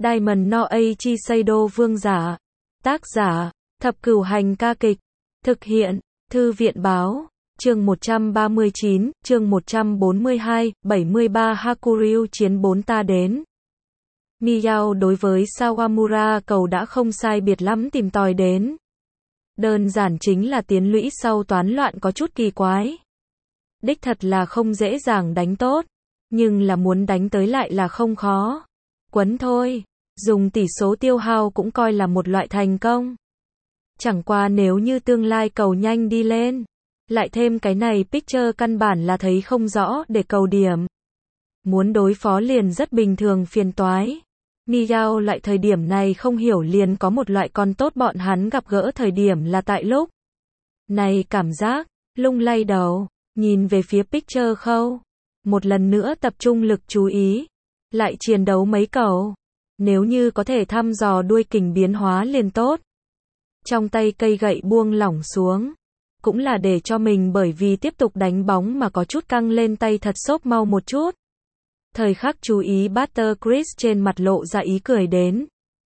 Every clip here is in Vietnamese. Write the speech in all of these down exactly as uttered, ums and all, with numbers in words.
Diamond no Eiichi Seido vương giả. Tác giả, Thập Cửu Hành ca kịch. Thực hiện, Thư viện báo. Chương một trăm ba mươi chín, chương một trăm bốn mươi hai, bảy mươi ba Hakuryu chiến bốn ta đến. Miyao đối với Sawamura cầu đã không sai biệt lắm tìm tòi đến. Đơn giản chính là tiến lũy sau toán loạn có chút kỳ quái. Đích thật là không dễ dàng đánh tốt, nhưng là muốn đánh tới lại là không khó. Quấn thôi, dùng tỷ số tiêu hao cũng coi là một loại thành công. Chẳng qua nếu như tương lai cầu nhanh đi lên, lại thêm cái này picture căn bản là thấy không rõ để cầu điểm. Muốn đối phó liền rất bình thường phiền toái. Miyao lại thời điểm này không hiểu liền có một loại con tốt bọn hắn gặp gỡ thời điểm là tại lúc này cảm giác, lung lay đầu, nhìn về phía picture khâu. Một lần nữa tập trung lực chú ý, lại chiến đấu mấy cầu. Nếu như có thể thăm dò đuôi kình biến hóa liền tốt. Trong tay cây gậy buông lỏng xuống, cũng là để cho mình bởi vì tiếp tục đánh bóng mà có chút căng lên tay thật xốp mau một chút. Thời khắc chú ý Butter Chris trên mặt lộ ra ý cười đến.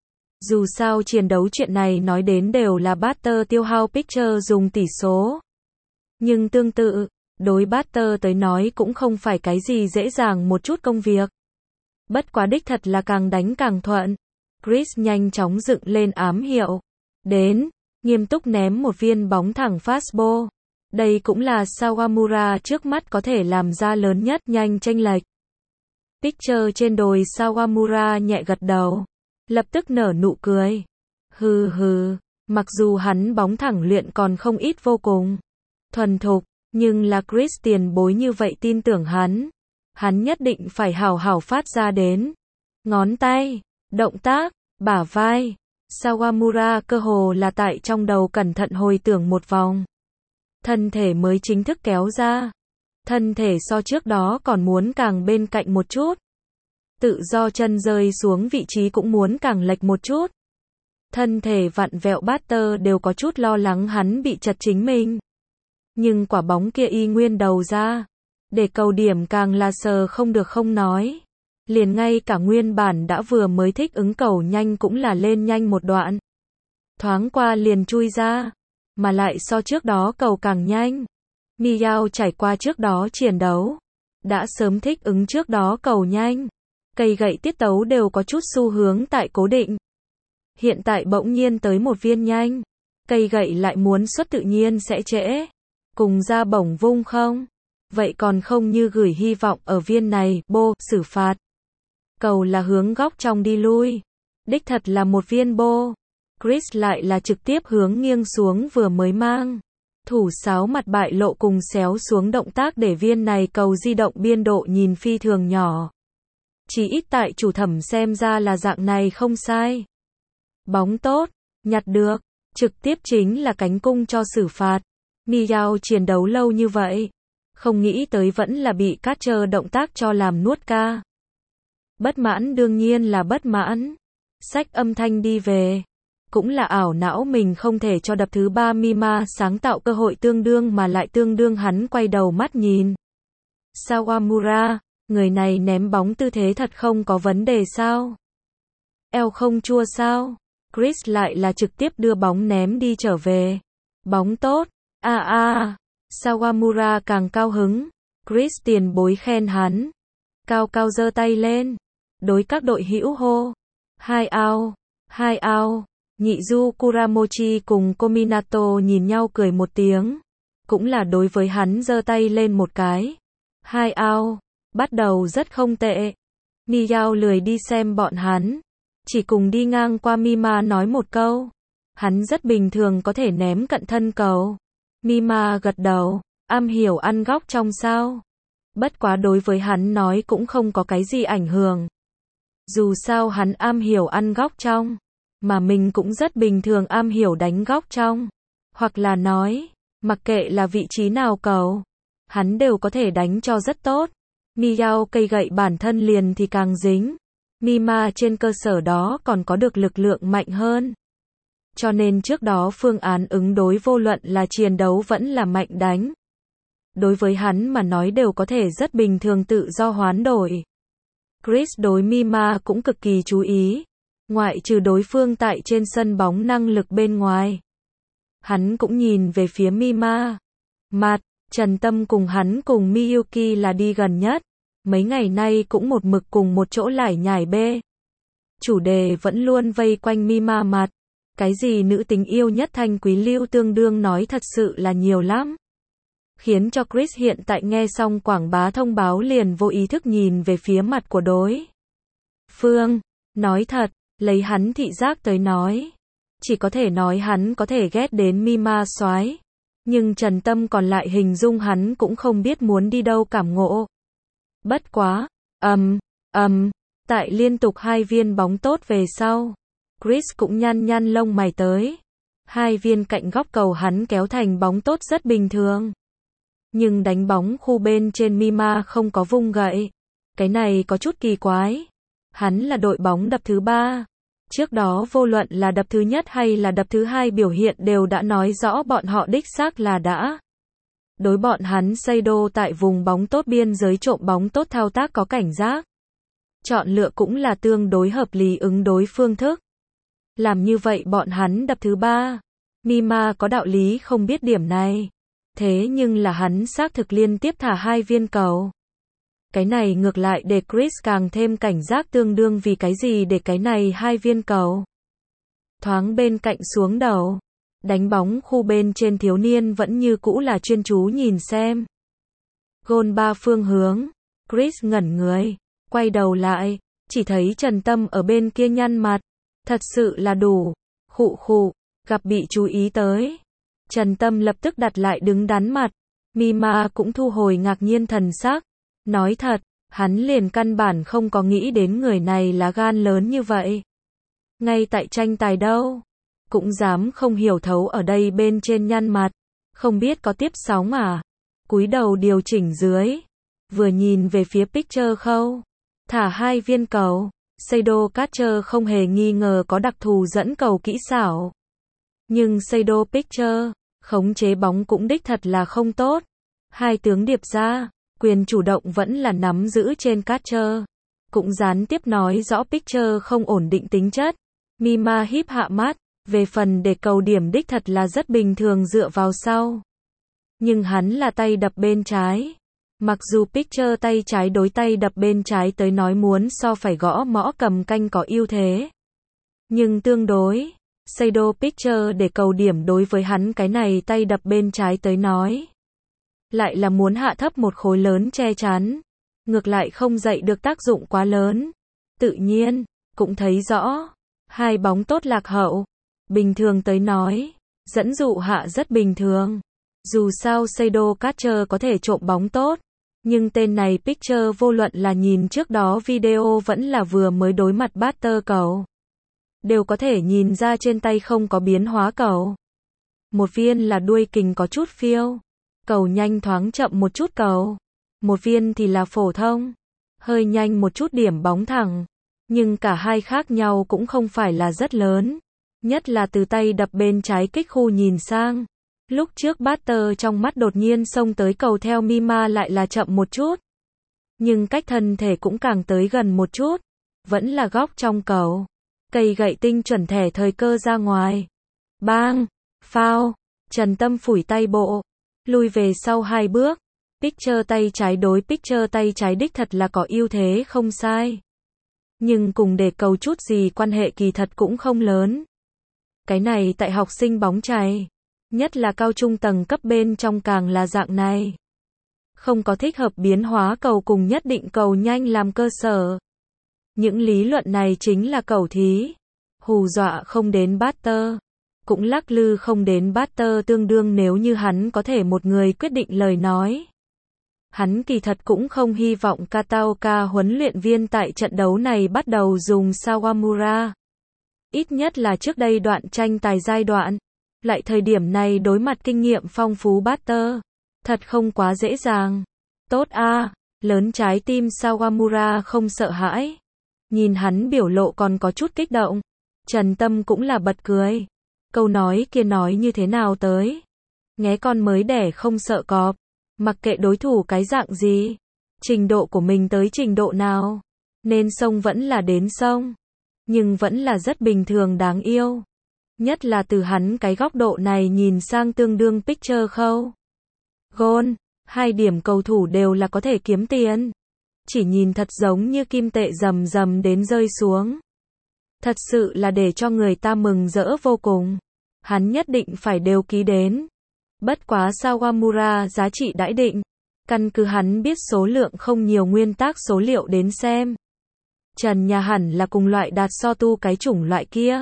Dù sao chiến đấu chuyện này nói đến đều là Butter tiêu hao picture dùng tỷ số. Nhưng tương tự, đối Butter tới nói cũng không phải cái gì dễ dàng một chút công việc. Bất quá đích thật là càng đánh càng thuận. Chris nhanh chóng dựng lên ám hiệu. Đến, nghiêm túc ném một viên bóng thẳng fastball. Đây cũng là Sawamura trước mắt có thể làm ra lớn nhất nhanh chênh lệch. Picture trên đồi Sawamura nhẹ gật đầu, lập tức nở nụ cười. Hừ hừ, mặc dù hắn bóng thẳng luyện còn không ít vô cùng thuần thục, nhưng là Chris tiền bối như vậy tin tưởng hắn. Hắn nhất định phải hào hào phát ra đến. Ngón tay, động tác, bả vai. Sawamura cơ hồ là tại trong đầu cẩn thận hồi tưởng một vòng. Thân thể mới chính thức kéo ra. Thân thể so trước đó còn muốn càng bên cạnh một chút. Tự do chân rơi xuống vị trí cũng muốn càng lệch một chút. Thân thể vặn vẹo Butter đều có chút lo lắng hắn bị chật chính mình. Nhưng quả bóng kia y nguyên đầu ra. Để cầu điểm càng là sờ không được không nói. Liền ngay cả nguyên bản đã vừa mới thích ứng cầu nhanh cũng là lên nhanh một đoạn. Thoáng qua liền chui ra. Mà lại so trước đó cầu càng nhanh. Miyao trải qua trước đó chiến đấu. Đã sớm thích ứng trước đó cầu nhanh. Cây gậy tiết tấu đều có chút xu hướng tại cố định. Hiện tại bỗng nhiên tới một viên nhanh. Cây gậy lại muốn xuất tự nhiên sẽ trễ. Cùng ra bổng vung không? Vậy còn không như gửi hy vọng ở viên này, bô, xử phạt. Cầu là hướng góc trong đi lui. Đích thật là một viên bô. Chris lại là trực tiếp hướng nghiêng xuống vừa mới mang. Thủ sáo mặt bại lộ cùng xéo xuống động tác để viên này cầu di động biên độ nhìn phi thường nhỏ. Chỉ ít tại chủ thẩm xem ra là dạng này không sai. Bóng tốt, nhặt được, trực tiếp chính là cánh cung cho xử phạt. Miyao chiến đấu lâu như vậy. Không nghĩ tới vẫn là bị catcher động tác cho làm nuốt ca. Bất mãn đương nhiên là bất mãn. Xách âm thanh đi về. Cũng là ảo não mình không thể cho đập thứ ba Mima sáng tạo cơ hội tương đương mà lại tương đương hắn quay đầu mắt nhìn. Sawamura, người này ném bóng tư thế thật không có vấn đề sao? Eo không chua sao? Chris lại là trực tiếp đưa bóng ném đi trở về. Bóng tốt, a a. Sawamura càng cao hứng. Chris tiền bối khen hắn. Cao cao giơ tay lên. Đối các đội hữu hô. Hai ao, hai ao. Nhị Du Kuramochi cùng Kominato nhìn nhau cười một tiếng. Cũng là đối với hắn giơ tay lên một cái. Hai ao. Bắt đầu rất không tệ. Miyao lười đi xem bọn hắn. Chỉ cùng đi ngang qua Mima nói một câu. Hắn rất bình thường có thể ném cận thân cầu. Mima gật đầu. Am hiểu ăn góc trong sao. Bất quá đối với hắn nói cũng không có cái gì ảnh hưởng. Dù sao hắn am hiểu ăn góc trong. Mà mình cũng rất bình thường am hiểu đánh góc trong. Hoặc là nói, mặc kệ là vị trí nào cầu, hắn đều có thể đánh cho rất tốt. Miyao cây gậy bản thân liền thì càng dính. Mima trên cơ sở đó còn có được lực lượng mạnh hơn. Cho nên trước đó phương án ứng đối vô luận là chiến đấu vẫn là mạnh đánh. Đối với hắn mà nói đều có thể rất bình thường tự do hoán đổi. Chris đối Mima cũng cực kỳ chú ý. Ngoại trừ đối phương tại trên sân bóng năng lực bên ngoài. Hắn cũng nhìn về phía Mima. Mặt, Trần Tâm cùng hắn cùng Miyuki là đi gần nhất. Mấy ngày nay cũng một mực cùng một chỗ lải nhải bê. Chủ đề vẫn luôn vây quanh Mima mặt. Cái gì nữ tính yêu nhất Thanh Quý Lưu tương đương nói thật sự là nhiều lắm. Khiến cho Chris hiện tại nghe xong quảng bá thông báo liền vô ý thức nhìn về phía mặt của đối phương. Nói thật, lấy hắn thị giác tới nói. Chỉ có thể nói hắn có thể ghét đến Mima soái. Nhưng Trần Tâm còn lại hình dung hắn cũng không biết muốn đi đâu cảm ngộ. Bất quá, ầm, ầm, tại liên tục hai viên bóng tốt về sau. Chris cũng nhăn nhăn lông mày tới. Hai viên cạnh góc cầu hắn kéo thành bóng tốt rất bình thường. Nhưng đánh bóng khu bên trên Mima không có vung gậy. Cái này có chút kỳ quái. Hắn là đội bóng đập thứ ba. Trước đó vô luận là đập thứ nhất hay là đập thứ hai biểu hiện đều đã nói rõ bọn họ đích xác là đã. Đối bọn hắn Seido tại vùng bóng tốt biên giới trộm bóng tốt thao tác có cảnh giác. Chọn lựa cũng là tương đối hợp lý ứng đối phương thức. Làm như vậy bọn hắn đập thứ ba. Mima có đạo lý không biết điểm này. Thế nhưng là hắn xác thực liên tiếp thả hai viên cầu. Cái này ngược lại để Chris càng thêm cảnh giác tương đương vì cái gì để cái này hai viên cầu. Thoáng bên cạnh xuống đầu. Đánh bóng khu bên trên thiếu niên vẫn như cũ là chuyên chú nhìn xem. Gôn ba phương hướng. Chris ngẩn người. Quay đầu lại. Chỉ thấy Trần Tâm ở bên kia nhăn mặt. Thật sự là đủ. Khụ khụ. Gặp bị chú ý tới. Trần Tâm lập tức đặt lại đứng đắn mặt. Mima cũng thu hồi ngạc nhiên thần sắc. Nói thật, hắn liền căn bản không có nghĩ đến người này lá gan lớn như vậy. Ngay tại tranh tài đâu, cũng dám không hiểu thấu ở đây bên trên nhăn mặt, không biết có tiếp sóng à. Cúi đầu điều chỉnh dưới, vừa nhìn về phía Picture khâu, thả hai viên cầu, Seido Catcher không hề nghi ngờ có đặc thù dẫn cầu kỹ xảo. Nhưng Seido Picture, khống chế bóng cũng đích thật là không tốt. Hai tướng điệp ra. Quyền chủ động vẫn là nắm giữ trên Catcher. Cũng gián tiếp nói rõ Picture không ổn định tính chất. Mima híp hạ mắt. Về phần để cầu điểm đích thật là rất bình thường dựa vào sau. Nhưng hắn là tay đập bên trái. Mặc dù Picture tay trái đối tay đập bên trái tới nói muốn so phải gõ mõ cầm canh có ưu thế. Nhưng tương đối, Seido Picture để cầu điểm đối với hắn cái này tay đập bên trái tới nói. Lại là muốn hạ thấp một khối lớn che chắn. Ngược lại không dậy được tác dụng quá lớn. Tự nhiên, cũng thấy rõ. Hai bóng tốt lạc hậu. Bình thường tới nói. Dẫn dụ hạ rất bình thường. Dù sao Seido Catcher có thể trộm bóng tốt. Nhưng tên này Picture vô luận là nhìn trước đó video vẫn là vừa mới đối mặt batter cầu. Đều có thể nhìn ra trên tay không có biến hóa cầu. Một viên là đuôi kình có chút phiêu. Cầu nhanh thoáng chậm một chút cầu. Một viên thì là phổ thông. Hơi nhanh một chút điểm bóng thẳng. Nhưng cả hai khác nhau cũng không phải là rất lớn. Nhất là từ tay đập bên trái kích khu nhìn sang. Lúc trước batter trong mắt đột nhiên xông tới cầu theo Mima lại là chậm một chút. Nhưng cách thân thể cũng càng tới gần một chút. Vẫn là góc trong cầu. Cây gậy tinh chuẩn thẻ thời cơ ra ngoài. Bang! Foul! Trần Tâm phủi tay bộ. Lùi về sau hai bước. Picture tay trái đối Picture tay trái đích thật là có ưu thế không sai. Nhưng cùng để cầu chút gì quan hệ kỳ thật cũng không lớn. Cái này tại học sinh bóng chày. Nhất là cao trung tầng cấp bên trong càng là dạng này. Không có thích hợp biến hóa cầu cùng nhất định cầu nhanh làm cơ sở. Những lý luận này chính là cầu thí. Hù dọa không đến batter. Cũng lắc lư không đến batter tương đương nếu như hắn có thể một người quyết định lời nói. Hắn kỳ thật cũng không hy vọng Kataoka huấn luyện viên tại trận đấu này bắt đầu dùng Sawamura. Ít nhất là trước đây đoạn tranh tài giai đoạn. Lại thời điểm này đối mặt kinh nghiệm phong phú batter. Thật không quá dễ dàng. Tốt a, à, lớn trái tim Sawamura không sợ hãi. Nhìn hắn biểu lộ còn có chút kích động. Trần Tâm cũng là bật cười. Câu nói kia nói như thế nào tới? Nghé con mới đẻ không sợ cọp. Mặc kệ đối thủ cái dạng gì. Trình độ của mình tới trình độ nào. Nên sông vẫn là đến sông. nhưng vẫn là rất bình thường đáng yêu. Nhất là từ hắn cái góc độ này nhìn sang tương đương picture khâu. Goal, hai điểm cầu thủ đều là có thể kiếm tiền. Chỉ nhìn thật giống như kim tệ rầm rầm đến rơi xuống. Thật sự là để cho người ta mừng rỡ vô cùng. Hắn nhất định phải đều ký đến. Bất quá Sawamura giá trị đãi định. Căn cứ hắn biết số lượng không nhiều nguyên tắc số liệu đến xem. Trần nhà hẳn là cùng loại đạt so tu cái chủng loại kia.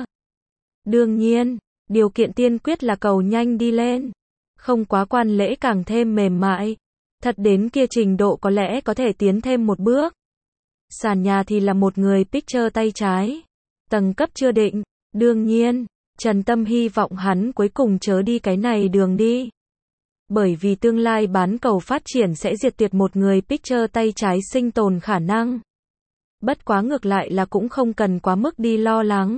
Đương nhiên, điều kiện tiên quyết là cầu nhanh đi lên. Không quá quan lễ càng thêm mềm mại. Thật đến kia trình độ có lẽ có thể tiến thêm một bước. Sàn nhà thì là một người pitcher tay trái. Tầng cấp chưa định. Đương nhiên, Trần Tâm hy vọng hắn cuối cùng chớ đi cái này đường đi. Bởi vì tương lai bán cầu phát triển sẽ diệt tuyệt một người pitcher tay trái sinh tồn khả năng. Bất quá ngược lại là cũng không cần quá mức đi lo lắng.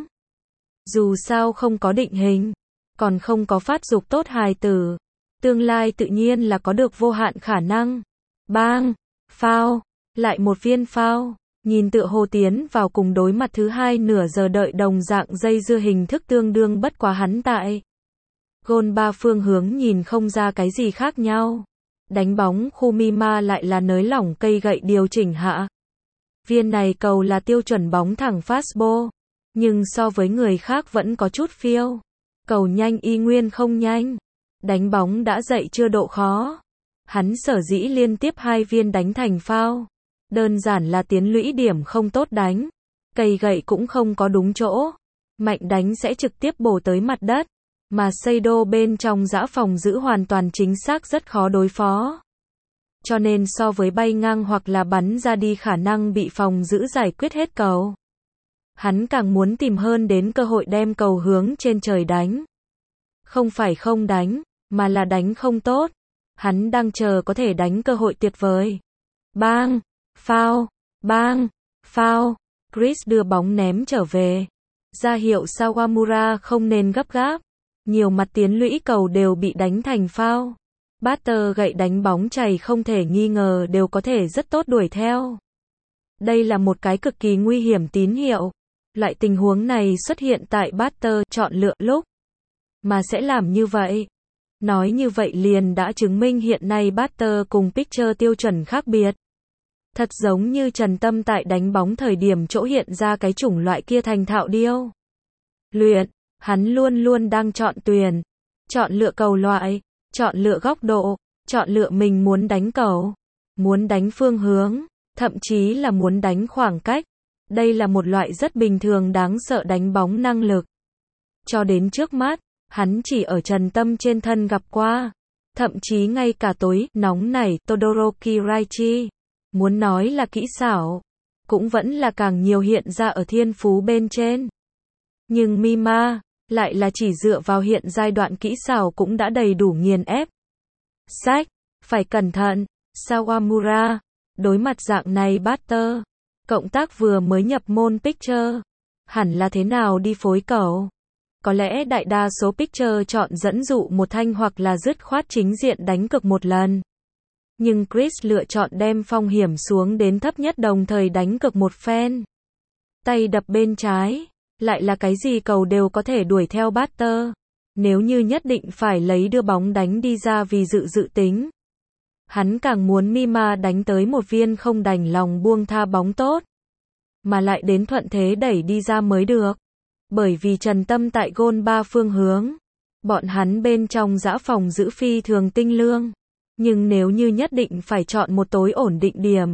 Dù sao không có định hình, còn không có phát dục tốt hài tử. Tương lai tự nhiên là có được vô hạn khả năng. Bang, foul, lại một viên foul. Nhìn tựa hồ tiến vào cùng đối mặt thứ hai nửa giờ đợi đồng dạng dây dưa hình thức tương đương bất quá hắn tại. Gôn ba phương hướng nhìn không ra cái gì khác nhau. Đánh bóng khu Mima lại là nới lỏng cây gậy điều chỉnh hạ. Viên này cầu là tiêu chuẩn bóng thẳng fastball. Nhưng so với người khác vẫn có chút phiêu. Cầu nhanh y nguyên không nhanh. Đánh bóng đã dậy chưa độ khó. Hắn sở dĩ liên tiếp hai viên đánh thành foul. Đơn giản là tiến lũy điểm không tốt đánh. Cây gậy cũng không có đúng chỗ. Mạnh đánh sẽ trực tiếp bổ tới mặt đất. Mà Seido bên trong dã phòng giữ hoàn toàn chính xác rất khó đối phó. Cho nên so với bay ngang hoặc là bắn ra đi khả năng bị phòng giữ giải quyết hết cầu. Hắn càng muốn tìm hơn đến cơ hội đem cầu hướng trên trời đánh. Không phải không đánh, mà là đánh không tốt. Hắn đang chờ có thể đánh cơ hội tuyệt vời. Bang, foul, bang, foul. Chris đưa bóng ném trở về. Ra hiệu Sawamura không nên gấp gáp. Nhiều mặt tiến lũy cầu đều bị đánh thành foul. Batter gậy đánh bóng chày không thể nghi ngờ đều có thể rất tốt đuổi theo. Đây là một cái cực kỳ nguy hiểm tín hiệu. Loại tình huống này xuất hiện tại batter chọn lựa lúc. Mà sẽ làm như vậy. Nói như vậy liền đã chứng minh hiện nay batter cùng pitcher tiêu chuẩn khác biệt. Thật giống như Trần Tâm tại đánh bóng thời điểm chỗ hiện ra cái chủng loại kia thành thạo điêu. Luyện, hắn luôn luôn đang chọn tuyển. Chọn lựa cầu loại, chọn lựa góc độ, chọn lựa mình muốn đánh cầu, muốn đánh phương hướng, thậm chí là muốn đánh khoảng cách. Đây là một loại rất bình thường đáng sợ đánh bóng năng lực. Cho đến trước mắt, hắn chỉ ở Trần Tâm trên thân gặp qua. Thậm chí ngay cả tối nóng nảy Todoroki Raichi. Muốn nói là kỹ xảo, cũng vẫn là càng nhiều hiện ra ở thiên phú bên trên. Nhưng Mima, lại là chỉ dựa vào hiện giai đoạn kỹ xảo cũng đã đầy đủ nghiền ép. Sách, phải cẩn thận, Sawamura, đối mặt dạng này batter, cộng tác vừa mới nhập môn pitcher, hẳn là thế nào đi phối cầu. Có lẽ đại đa số pitcher chọn dẫn dụ một thanh hoặc là dứt khoát chính diện đánh cực một lần. Nhưng Chris lựa chọn đem phong hiểm xuống đến thấp nhất đồng thời đánh cực một phen. Tay đập bên trái, lại là cái gì cầu đều có thể đuổi theo batter. Nếu như nhất định phải lấy đưa bóng đánh đi ra vì dự dự tính. Hắn càng muốn Mima đánh tới một viên không đành lòng buông tha bóng tốt. Mà lại đến thuận thế đẩy đi ra mới được. Bởi vì Trần Tâm tại gôn ba phương hướng. Bọn hắn bên trong dã phòng giữ phi thường tinh lương. Nhưng nếu như nhất định phải chọn một tối ổn định điểm.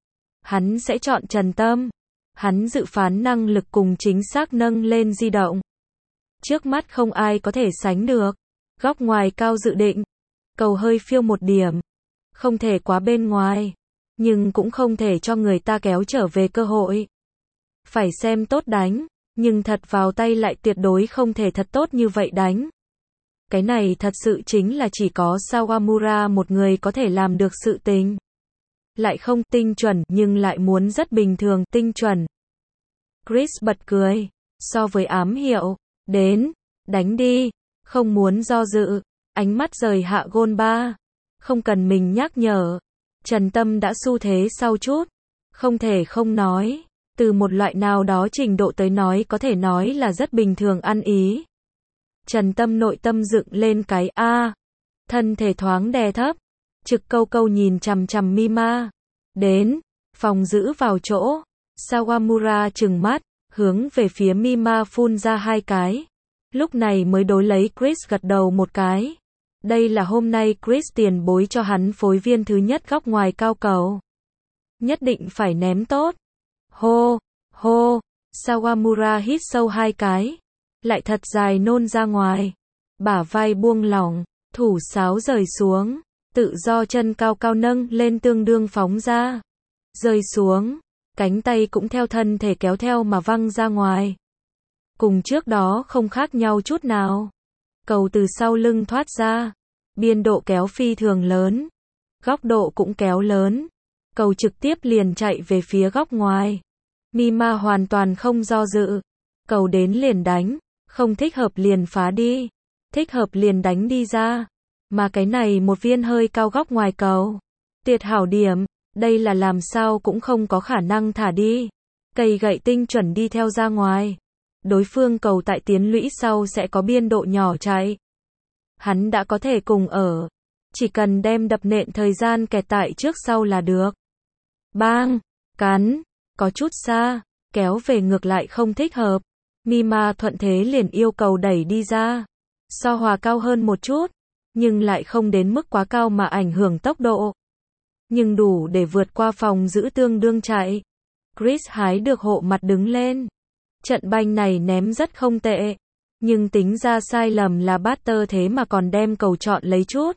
Hắn sẽ chọn Trần Tâm. Hắn dự phán năng lực cùng chính xác nâng lên di động. Trước mắt không ai có thể sánh được. Góc ngoài cao dự định. Cầu hơi phiêu một điểm. Không thể quá bên ngoài. Nhưng cũng không thể cho người ta kéo trở về cơ hội. Phải xem tốt đánh. Nhưng thật vào tay lại tuyệt đối không thể thật tốt như vậy đánh. Cái này thật sự chính là chỉ có Sawamura một người có thể làm được sự tình. Lại không tinh chuẩn nhưng lại muốn rất bình thường tinh chuẩn. Chris bật cười. So với ám hiệu. Đến. Đánh đi. Không muốn do dự. Ánh mắt rời hạ gôn ba. Không cần mình nhắc nhở. Trần Tâm đã xu thế sau chút. Không thể không nói. Từ một loại nào đó trình độ tới nói có thể nói là rất bình thường ăn ý. Trần Tâm nội tâm dựng lên cái a, thân thể thoáng đè thấp, Trực Câu Câu nhìn chằm chằm Mima. Đến, phòng giữ vào chỗ, Sawamura trừng mắt, hướng về phía Mima phun ra hai cái. Lúc này mới đối lấy Chris gật đầu một cái. Đây là hôm nay Chris tiền bối cho hắn phối viên thứ nhất góc ngoài cao cầu. Nhất định phải ném tốt. Hô, hô, Sawamura hít sâu hai cái. Lại thật dài nôn ra ngoài. Bả vai buông lỏng, thủ sáo rời xuống. Tự do chân cao cao nâng lên tương đương phóng ra. Rơi xuống, cánh tay cũng theo thân thể kéo theo mà văng ra ngoài. Cùng trước đó không khác nhau chút nào. Cầu từ sau lưng thoát ra. Biên độ kéo phi thường lớn. Góc độ cũng kéo lớn. Cầu trực tiếp liền chạy về phía góc ngoài. Mima hoàn toàn không do dự. Cầu đến liền đánh. Không thích hợp liền phá đi. Thích hợp liền đánh đi ra. Mà cái này một viên hơi cao góc ngoài cầu. Tuyệt hảo điểm. Đây là làm sao cũng không có khả năng thả đi. Cây gậy tinh chuẩn đi theo ra ngoài. Đối phương cầu tại tiến lũy sau sẽ có biên độ nhỏ chạy. Hắn đã có thể cùng ở. Chỉ cần đem đập nện thời gian kẹt tại trước sau là được. Bang, cắn, có chút xa, kéo về ngược lại không thích hợp. Mima thuận thế liền yêu cầu đẩy đi ra. So Hòa cao hơn một chút, nhưng lại không đến mức quá cao mà ảnh hưởng tốc độ. Nhưng đủ để vượt qua phòng giữ tương đương chạy. Chris hái được hộ mặt đứng lên. Trận banh này ném rất không tệ. Nhưng tính ra sai lầm là Butter thế mà còn đem cầu chọn lấy chút.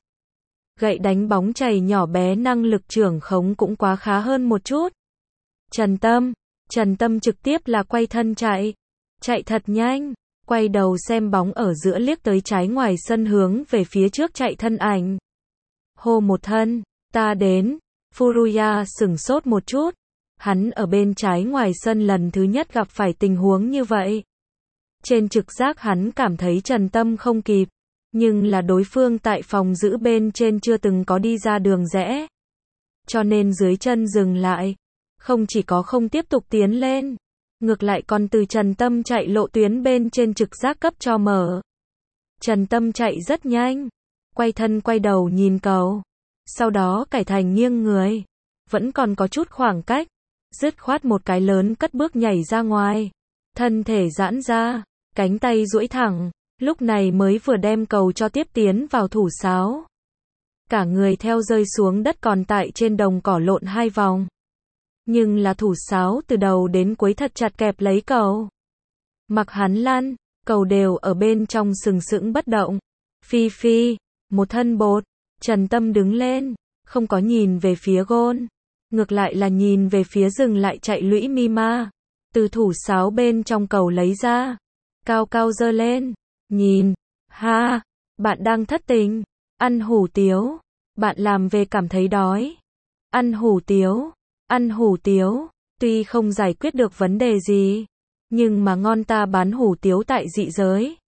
Gậy đánh bóng chày nhỏ bé năng lực trưởng khống cũng quá khá hơn một chút. Trần Tâm. Trần Tâm trực tiếp là quay thân chạy. Chạy thật nhanh. Quay đầu xem bóng ở giữa liếc tới trái ngoài sân hướng về phía trước chạy thân ảnh. Hô một thân. Ta đến. Furuya sửng sốt một chút. Hắn ở bên trái ngoài sân lần thứ nhất gặp phải tình huống như vậy. Trên trực giác hắn cảm thấy Trần Tâm không kịp. Nhưng là đối phương tại phòng giữ bên trên chưa từng có đi ra đường rẽ. Cho nên dưới chân dừng lại. Không chỉ có không tiếp tục tiến lên. Ngược lại còn từ Trần Tâm chạy lộ tuyến bên trên trực giác cấp cho mở. Trần Tâm chạy rất nhanh. Quay thân quay đầu nhìn cầu. Sau đó cải thành nghiêng người. Vẫn còn có chút khoảng cách. Dứt khoát một cái lớn cất bước nhảy ra ngoài. Thân thể giãn ra. Cánh tay duỗi thẳng. Lúc này mới vừa đem cầu cho tiếp tiến vào thủ sáo. Cả người theo rơi xuống đất còn tại trên đồng cỏ lộn hai vòng. Nhưng là thủ sáo từ đầu đến cuối thật chặt kẹp lấy cầu. Mặc hắn lăn, cầu đều ở bên trong sừng sững bất động. Phi phi, một thân bột. Trần Tâm đứng lên, không có nhìn về phía gôn. Ngược lại là nhìn về phía dừng lại chạy lũy Mima. Từ thủ sáo bên trong cầu lấy ra. Cao cao giơ lên. Nhìn. Ha. Bạn đang thất tình. Ăn hủ tiếu. Bạn làm về cảm thấy đói. Ăn hủ tiếu. Ăn hủ tiếu. Tuy không giải quyết được vấn đề gì. Nhưng mà ngon ta bán hủ tiếu tại dị giới.